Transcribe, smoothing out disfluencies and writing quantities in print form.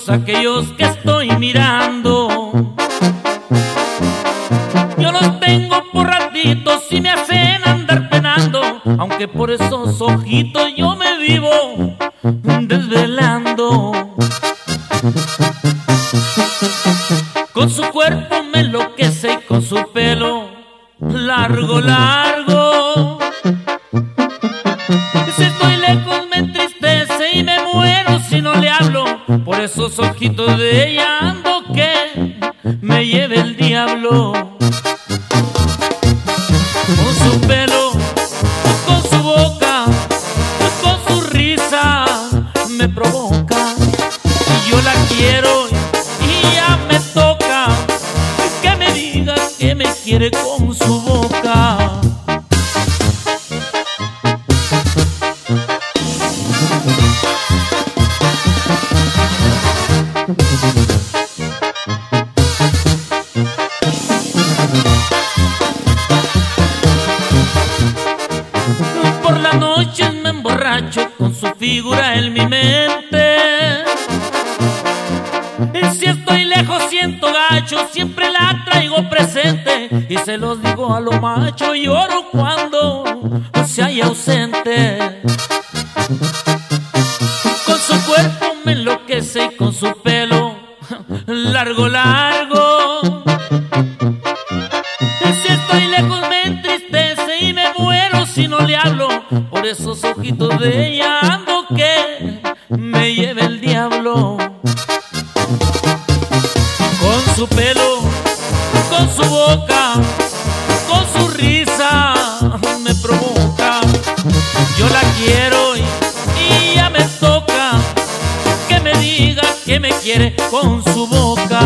todos aquellos que estoy mirando. Yo los tengo por ratitos y me hacen andar penando, aunque por esos ojitos yo me vivo desvelando. Con su cuerpo me enloquece y con su pelo largo, largo. Si estoy lejos me entristece y me muero si no le hablo. Por esos ojitos de ella ando que me lleve el diablo. Con su pelo, con su boca, con su risa me provoca. Y yo la quiero y ya me toca que me diga que me quiere con su boca. Por las noches me emborracho con su figura en mi mente. Y si estoy lejos siento gacho, siempre la traigo presente. Y se los digo a lo macho, lloro cuando se halla ausente. Con su cuerpo me enloquece y con su pelo largo, largo. Y si estoy lejos me entristece y me muero si no le hablo. Por esos ojitos de ella ando que me lleve el diablo. Con su pelo, con su boca, con su risa me provoca. Yo la quiero y ya me toca que me diga que me quiere con su boca.